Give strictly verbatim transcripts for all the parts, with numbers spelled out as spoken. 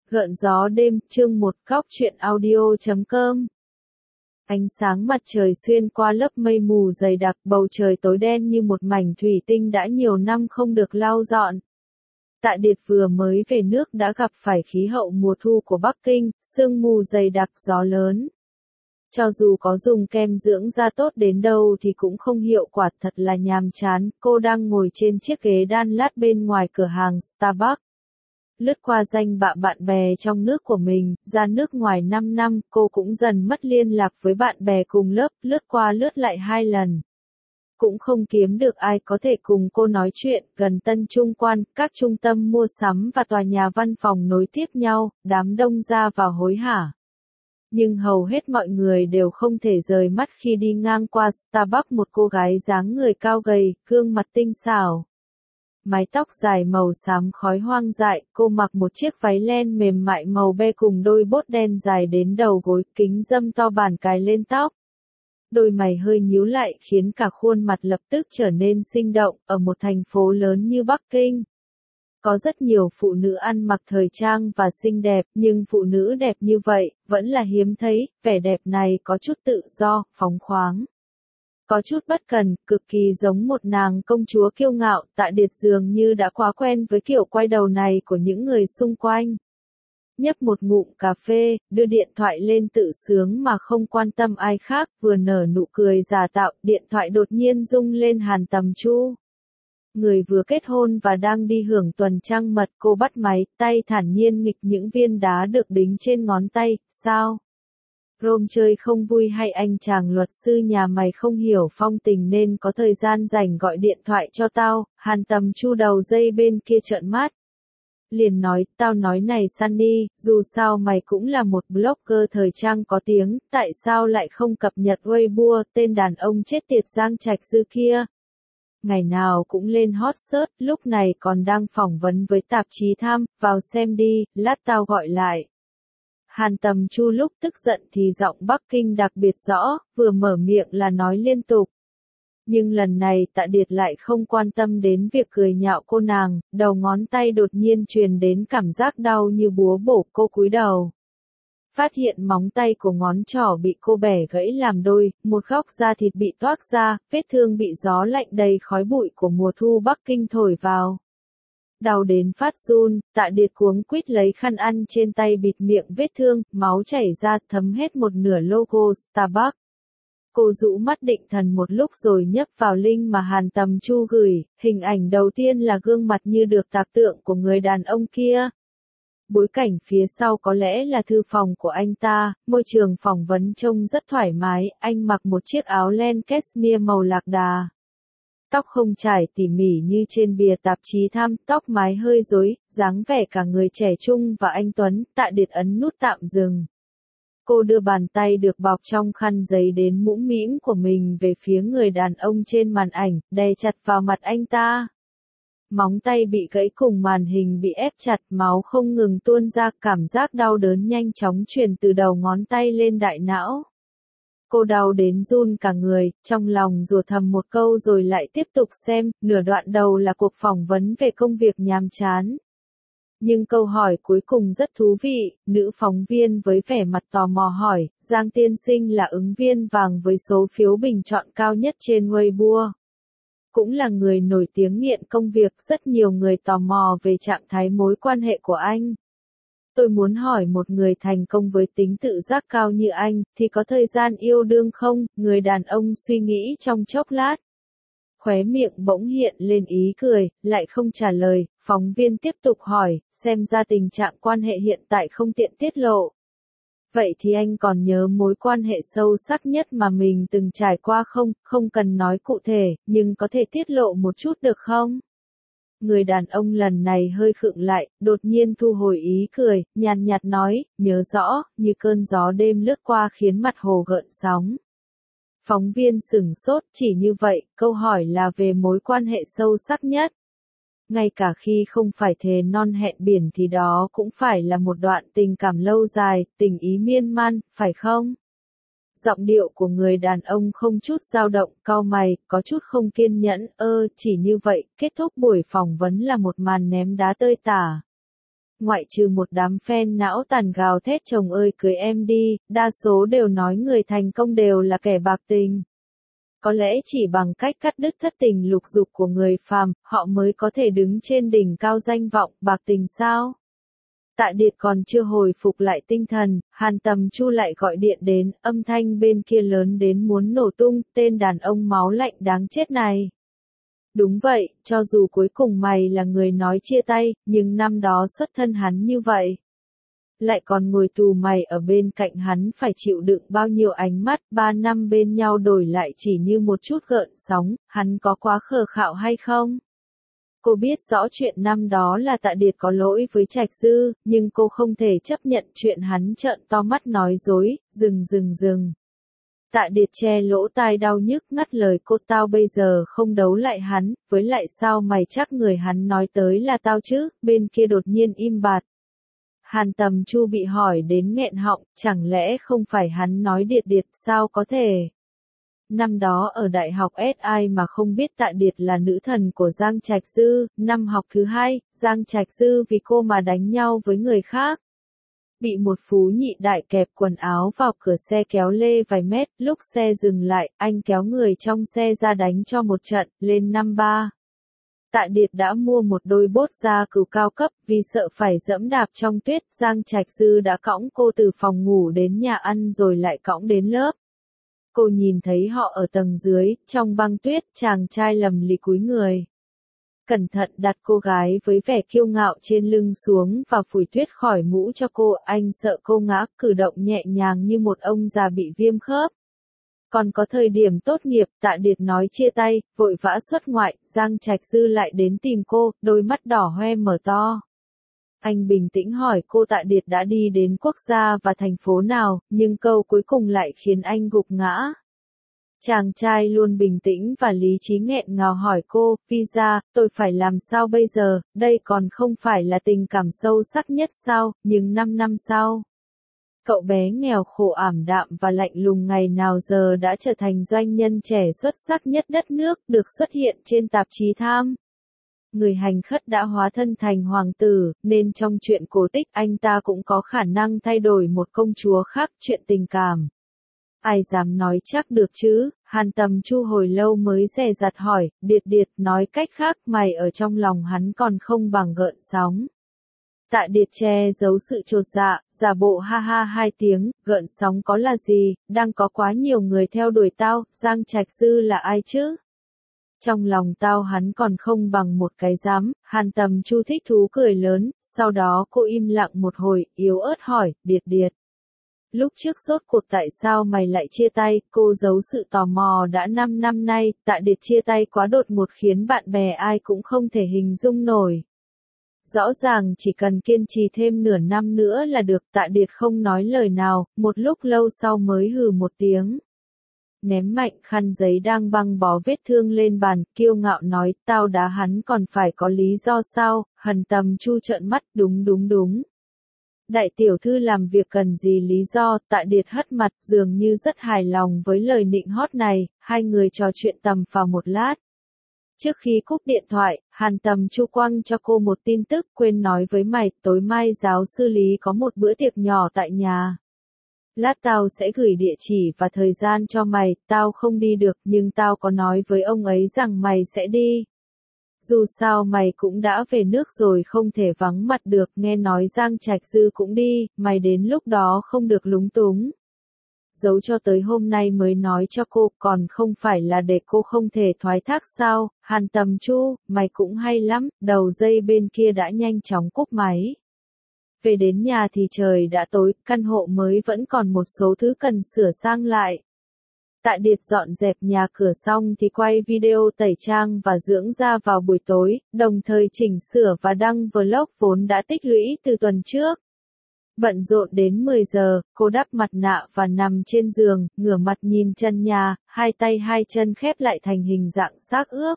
Gợn gió đêm, chương một góc truyện audio chấm com. Ánh sáng mặt trời xuyên qua lớp mây mù dày đặc, bầu trời tối đen như một mảnh thủy tinh đã nhiều năm không được lau dọn. Tạ Điệt vừa mới về nước đã gặp phải khí hậu mùa thu của Bắc Kinh, sương mù dày đặc, gió lớn. Cho dù có dùng kem dưỡng da tốt đến đâu thì cũng không hiệu quả, thật là nhàm chán. Cô đang ngồi trên chiếc ghế đan lát bên ngoài cửa hàng Starbucks. Lướt qua danh bạ bạn bè trong nước của mình, ra nước ngoài năm năm, cô cũng dần mất liên lạc với bạn bè cùng lớp, lướt qua lướt lại hai lần. Cũng không kiếm được ai có thể cùng cô nói chuyện. Gần Tân Trung Quan, các trung tâm mua sắm và tòa nhà văn phòng nối tiếp nhau, đám đông ra vào hối hả. Nhưng hầu hết mọi người đều không thể rời mắt khi đi ngang qua Starbucks một cô gái dáng người cao gầy, gương mặt tinh xảo. Mái tóc dài màu xám khói hoang dại, cô mặc một chiếc váy len mềm mại màu be cùng đôi bốt đen dài đến đầu gối, kính râm to bản cài lên tóc. Đôi mày hơi nhíu lại khiến cả khuôn mặt lập tức trở nên sinh động. Ở một thành phố lớn như Bắc Kinh, có rất nhiều phụ nữ ăn mặc thời trang và xinh đẹp, nhưng phụ nữ đẹp như vậy vẫn là hiếm thấy. Vẻ đẹp này có chút tự do, phóng khoáng, có chút bất cần, cực kỳ giống một nàng công chúa kiêu ngạo. Tạ Điệt dường như đã quá quen với kiểu quay đầu này của những người xung quanh. Nhấp một ngụm cà phê, đưa điện thoại lên tự sướng mà không quan tâm ai khác, vừa nở nụ cười giả tạo, điện thoại đột nhiên rung lên. Hàn Tầm Chu, người vừa kết hôn và đang đi hưởng tuần trăng mật. Cô bắt máy, tay thản nhiên nghịch những viên đá được đính trên ngón tay. Sao? Rôm chơi không vui hay anh chàng luật sư nhà mày không hiểu phong tình nên có thời gian rảnh gọi điện thoại cho tao? Hàn Tầm Chu đầu dây bên kia trợn mắt. Liền nói, tao nói này Sunny, dù sao mày cũng là một blogger thời trang có tiếng, tại sao lại không cập nhật Weibo, tên đàn ông chết tiệt Giang Trạch Dư kia. Ngày nào cũng lên hot search, lúc này còn đang phỏng vấn với tạp chí Time, vào xem đi, lát tao gọi lại. Hàn Tầm Chu lúc tức giận thì giọng Bắc Kinh đặc biệt rõ, vừa mở miệng là nói liên tục. Nhưng lần này Tạ Điệt lại không quan tâm đến việc cười nhạo cô nàng, đầu ngón tay đột nhiên truyền đến cảm giác đau như búa bổ. Cô cúi đầu, phát hiện móng tay của ngón trỏ bị cô bẻ gãy làm đôi, một góc da thịt bị toác ra, vết thương bị gió lạnh đầy khói bụi của mùa thu Bắc Kinh thổi vào. Đau đến phát run, Tạ Điệt cuống quýt lấy khăn ăn trên tay bịt miệng vết thương, máu chảy ra thấm hết một nửa logo Starbucks. Cô rũ mắt định thần một lúc rồi nhấp vào link mà Hàn Tầm Chu gửi, hình ảnh đầu tiên là gương mặt như được tạc tượng của người đàn ông kia. Bối cảnh phía sau có lẽ là thư phòng của anh ta, môi trường phỏng vấn trông rất thoải mái, anh mặc một chiếc áo len cashmere màu lạc đà. Tóc không trải tỉ mỉ như trên bìa tạp chí Time, tóc mái hơi rối, dáng vẻ cả người trẻ trung và anh tuấn. Tạ Điệt ấn nút tạm dừng. Cô đưa bàn tay được bọc trong khăn giấy đến mũm mĩm của mình về phía người đàn ông trên màn ảnh, đè chặt vào mặt anh ta. Móng tay bị gãy cùng màn hình bị ép chặt, máu không ngừng tuôn ra, cảm giác đau đớn nhanh chóng truyền từ đầu ngón tay lên đại não. Cô đau đến run cả người, trong lòng rủa thầm một câu rồi lại tiếp tục xem. Nửa đoạn đầu là cuộc phỏng vấn về công việc nhàm chán. Nhưng câu hỏi cuối cùng rất thú vị. Nữ phóng viên với vẻ mặt tò mò hỏi, Giang tiên sinh là ứng viên vàng với số phiếu bình chọn cao nhất trên Weibo. Cũng là người nổi tiếng nghiện công việc, rất nhiều người tò mò về trạng thái mối quan hệ của anh. Tôi muốn hỏi một người thành công với tính tự giác cao như anh, thì có thời gian yêu đương không? Người đàn ông suy nghĩ trong chốc lát. Khóe miệng bỗng hiện lên ý cười, lại không trả lời. Phóng viên tiếp tục hỏi, xem ra tình trạng quan hệ hiện tại không tiện tiết lộ. Vậy thì anh còn nhớ mối quan hệ sâu sắc nhất mà mình từng trải qua không? Không cần nói cụ thể, nhưng có thể tiết lộ một chút được không? Người đàn ông lần này hơi khựng lại, đột nhiên thu hồi ý cười, nhàn nhạt nói, nhớ rõ, như cơn gió đêm lướt qua khiến mặt hồ gợn sóng. Phóng viên sửng sốt, chỉ như vậy, câu hỏi là về mối quan hệ sâu sắc nhất. Ngay cả khi không phải thề non hẹn biển thì đó cũng phải là một đoạn tình cảm lâu dài, tình ý miên man, phải không? Giọng điệu của người đàn ông không chút dao động, cau mày, có chút không kiên nhẫn. Ơ, chỉ như vậy, kết thúc buổi phỏng vấn là một màn ném đá tơi tả. Ngoại trừ một đám fan não tàn gào thét chồng ơi cưới em đi, đa số đều nói người thành công đều là kẻ bạc tình. Có lẽ chỉ bằng cách cắt đứt thất tình lục dục của người phàm, họ mới có thể đứng trên đỉnh cao danh vọng, bạc tình sao? Tạ Điệt còn chưa hồi phục lại tinh thần, Hàn Tầm Chu lại gọi điện đến, âm thanh bên kia lớn đến muốn nổ tung, tên đàn ông máu lạnh đáng chết này. Đúng vậy, cho dù cuối cùng mày là người nói chia tay, nhưng năm đó xuất thân hắn như vậy. Lại còn ngồi tù mày ở bên cạnh hắn phải chịu đựng bao nhiêu ánh mắt, ba năm bên nhau đổi lại chỉ như một chút gợn sóng, hắn có quá khờ khạo hay không? Cô biết rõ chuyện năm đó là Tạ Điệt có lỗi với Trạch Dư, nhưng cô không thể chấp nhận chuyện hắn trợn to mắt nói dối, dừng dừng dừng. Tạ Điệt che lỗ tai đau nhức ngắt lời cô tao bây giờ không đấu lại hắn, với lại sao mày chắc người hắn nói tới là tao chứ, bên kia đột nhiên im bặt. Hàn Tầm Chu bị hỏi đến nghẹn họng, chẳng lẽ không phải hắn nói Điệt Điệt sao có thể? Năm đó ở đại học ét ai mà không biết Tạ Điệt là nữ thần của Giang Trạch Dư, năm học thứ hai, Giang Trạch Dư vì cô mà đánh nhau với người khác. Bị một phú nhị đại kẹp quần áo vào cửa xe kéo lê vài mét, lúc xe dừng lại, anh kéo người trong xe ra đánh cho một trận, lên năm ba. Tạ Điệt đã mua một đôi bốt da cừu cao cấp, vì sợ phải dẫm đạp trong tuyết, Giang Trạch Dư đã cõng cô từ phòng ngủ đến nhà ăn rồi lại cõng đến lớp. Cô nhìn thấy họ ở tầng dưới, trong băng tuyết, chàng trai lầm lì cúi người. Cẩn thận đặt cô gái với vẻ kiêu ngạo trên lưng xuống và phủi tuyết khỏi mũ cho cô, anh sợ cô ngã, cử động nhẹ nhàng như một ông già bị viêm khớp. Còn có thời điểm tốt nghiệp, Tạ Điệt nói chia tay, vội vã xuất ngoại, Giang Trạch Dư lại đến tìm cô, đôi mắt đỏ hoe mở to. Anh bình tĩnh hỏi cô Tạ Điệt đã đi đến quốc gia và thành phố nào, nhưng câu cuối cùng lại khiến anh gục ngã. Chàng trai luôn bình tĩnh và lý trí nghẹn ngào hỏi cô, visa, tôi phải làm sao bây giờ, đây còn không phải là tình cảm sâu sắc nhất sao, nhưng năm năm sau. Cậu bé nghèo khổ ảm đạm và lạnh lùng ngày nào giờ đã trở thành doanh nhân trẻ xuất sắc nhất đất nước, được xuất hiện trên tạp chí Time. Người hành khất đã hóa thân thành hoàng tử, nên trong chuyện cổ tích anh ta cũng có khả năng thay đổi một công chúa khác, chuyện tình cảm. Ai dám nói chắc được chứ, Hàn Tầm Chu hồi lâu mới dè dặt hỏi, Điệt Điệt, nói cách khác mày ở trong lòng hắn còn không bằng gợn sóng. Tạ Điệt che giấu sự chột dạ, giả bộ ha ha hai tiếng, gợn sóng có là gì, đang có quá nhiều người theo đuổi tao, Giang Trạch Dư là ai chứ? Trong lòng tao hắn còn không bằng một cái dám, Hàn Tầm Chu thích thú cười lớn, sau đó cô im lặng một hồi, yếu ớt hỏi, Điệt Điệt. Lúc trước rốt cuộc tại sao mày lại chia tay, cô giấu sự tò mò đã năm năm nay, Tạ Điệt chia tay quá đột ngột khiến bạn bè ai cũng không thể hình dung nổi. Rõ ràng chỉ cần kiên trì thêm nửa năm nữa là được, Tạ Điệt không nói lời nào, một lúc lâu sau mới hừ một tiếng. Ném mạnh khăn giấy đang băng bó vết thương lên bàn, kiêu ngạo nói, tao đá hắn còn phải có lý do sao, Hàn Tầm Chu trợn mắt, đúng đúng đúng. Đại tiểu thư làm việc cần gì lý do, Tạ Điệt hất mặt, dường như rất hài lòng với lời nịnh hót này, hai người trò chuyện tầm phào một lát. Trước khi cúp điện thoại, Hàn Tầm Chu quăng cho cô một tin tức, quên nói với mày, tối mai giáo sư Lý có một bữa tiệc nhỏ tại nhà. Lát tao sẽ gửi địa chỉ và thời gian cho mày, tao không đi được nhưng tao có nói với ông ấy rằng mày sẽ đi. Dù sao mày cũng đã về nước rồi không thể vắng mặt được, nghe nói Giang Trạch Dư cũng đi, mày đến lúc đó không được lúng túng. Giấu cho tới hôm nay mới nói cho cô, còn không phải là để cô không thể thoái thác sao, Hàn Tầm Chu, mày cũng hay lắm, đầu dây bên kia đã nhanh chóng cúp máy. Về đến nhà thì trời đã tối, căn hộ mới vẫn còn một số thứ cần sửa sang lại. Tạ Điệt dọn dẹp nhà cửa xong thì quay video tẩy trang và dưỡng da vào buổi tối, đồng thời chỉnh sửa và đăng vlog vốn đã tích lũy từ tuần trước. Bận rộn đến mười giờ, cô đắp mặt nạ và nằm trên giường, ngửa mặt nhìn chân nhà, hai tay hai chân khép lại thành hình dạng xác ướp.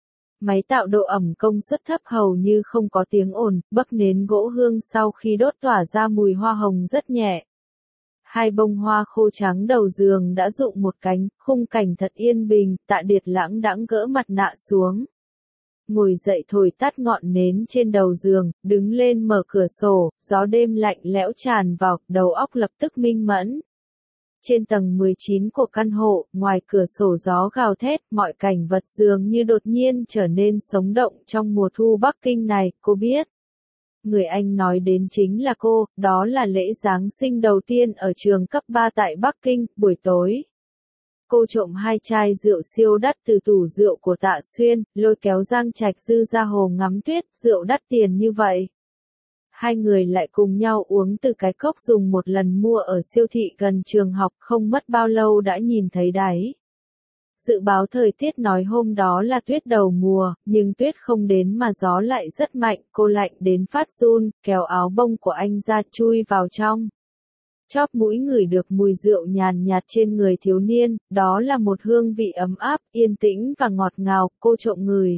Máy tạo độ ẩm công suất thấp hầu như không có tiếng ồn, bấc nến gỗ hương sau khi đốt tỏa ra mùi hoa hồng rất nhẹ. Hai bông hoa khô trắng đầu giường đã rụng một cánh, khung cảnh thật yên bình, Tạ Điệt lãng đãng gỡ mặt nạ xuống. ngồi dậy thổi tắt ngọn nến trên đầu giường, đứng lên mở cửa sổ, gió đêm lạnh lẽo tràn vào, đầu óc lập tức minh mẫn. Trên tầng mười chín của căn hộ, ngoài cửa sổ gió gào thét, mọi cảnh vật dường như đột nhiên trở nên sống động trong mùa thu Bắc Kinh này, cô biết. Người anh nói đến chính là cô, đó là lễ Giáng sinh đầu tiên ở trường cấp ba tại Bắc Kinh, buổi tối. Cô trộm hai chai rượu siêu đắt từ tủ rượu của Tạ Xuyên, lôi kéo Giang Trạch Dư ra hồ ngắm tuyết, rượu đắt tiền như vậy. Hai người lại cùng nhau uống từ cái cốc dùng một lần mua ở siêu thị gần trường học, không mất bao lâu đã nhìn thấy đáy. Dự báo thời tiết nói hôm đó là tuyết đầu mùa, nhưng tuyết không đến mà gió lại rất mạnh, cô lạnh đến phát run, kéo áo bông của anh ra chui vào trong. Chóp mũi ngửi được mùi rượu nhàn nhạt trên người thiếu niên, đó là một hương vị ấm áp, yên tĩnh và ngọt ngào, cô trộm ngửi.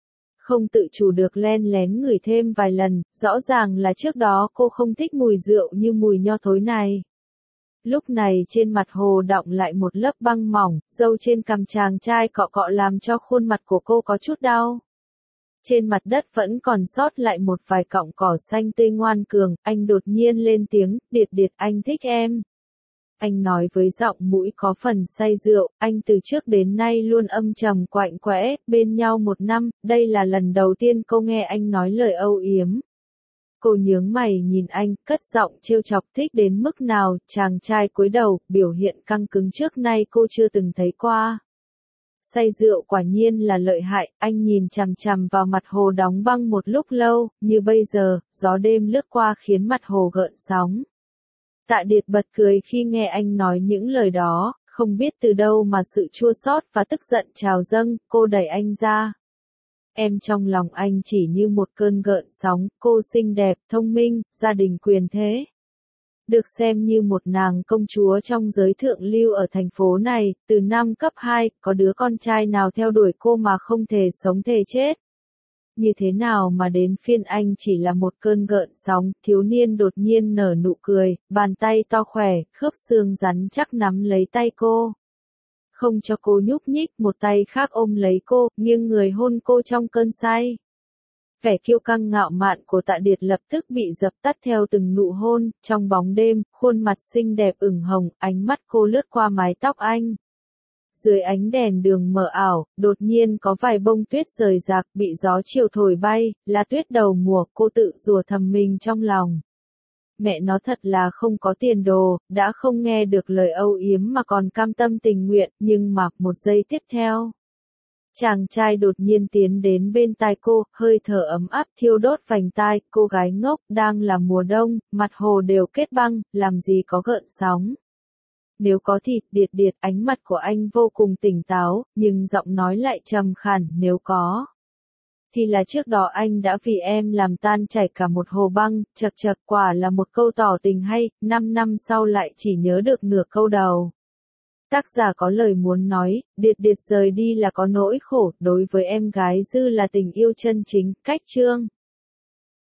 Không tự chủ được len lén ngửi thêm vài lần, rõ ràng là trước đó cô không thích mùi rượu như mùi nho thối này. Lúc này trên mặt Hồ đọng lại một lớp băng mỏng, râu trên cằm chàng trai cọ cọ làm cho khuôn mặt của cô có chút đau. Trên mặt đất vẫn còn sót lại một vài cọng cỏ xanh tươi ngoan cường, anh đột nhiên lên tiếng, Điệt Điệt anh thích em. Anh nói với giọng mũi có phần say rượu, anh từ trước đến nay luôn âm trầm quạnh quẽ, bên nhau một năm, đây là lần đầu tiên cô nghe anh nói lời âu yếm. Cô nhướng mày nhìn anh, cất giọng trêu chọc thích đến mức nào, chàng trai cúi đầu, biểu hiện căng cứng trước nay cô chưa từng thấy qua. Say rượu quả nhiên là lợi hại, anh nhìn chằm chằm vào mặt Hồ đóng băng một lúc lâu, như bây giờ, gió đêm lướt qua khiến mặt Hồ gợn sóng. Tạ Điệt bật cười khi nghe anh nói những lời đó, không biết từ đâu mà sự chua xót và tức giận trào dâng, cô đẩy anh ra. Em trong lòng anh chỉ như một cơn gợn sóng, cô xinh đẹp, thông minh, gia đình quyền thế. Được xem như một nàng công chúa trong giới thượng lưu ở thành phố này, từ năm cấp hai, có đứa con trai nào theo đuổi cô mà không thể sống thề chết. Như thế nào mà đến phiên anh chỉ là một cơn gợn sóng, thiếu niên đột nhiên nở nụ cười, bàn tay to khỏe, khớp xương rắn chắc nắm lấy tay cô. Không cho cô nhúc nhích, một tay khác ôm lấy cô, nghiêng người hôn cô trong cơn say. Vẻ kiêu căng ngạo mạn của Tạ Điệt lập tức bị dập tắt theo từng nụ hôn, trong bóng đêm, khuôn mặt xinh đẹp ửng hồng, ánh mắt cô lướt qua mái tóc anh. Dưới ánh đèn đường mờ ảo, đột nhiên có vài bông tuyết rời rạc bị gió chiều thổi bay, là tuyết đầu mùa, cô tự rủa thầm mình trong lòng. Mẹ nó thật là không có tiền đồ, đã không nghe được lời âu yếm mà còn cam tâm tình nguyện, nhưng mà, một giây tiếp theo. Chàng trai đột nhiên tiến đến bên tai cô, hơi thở ấm áp thiêu đốt vành tai, cô gái ngốc, đang là mùa đông, mặt Hồ đều kết băng, làm gì có gợn sóng. Nếu có thì, Điệt Điệt, ánh mặt của anh vô cùng tỉnh táo, nhưng giọng nói lại trầm khàn, nếu có. Thì là trước đó anh đã vì em làm tan chảy cả một hồ băng, chật chật quả là một câu tỏ tình hay, năm năm sau lại chỉ nhớ được nửa câu đầu. Tác giả có lời muốn nói, Điệt Điệt rời đi là có nỗi khổ, đối với em gái Dư là tình yêu chân chính, cách chương.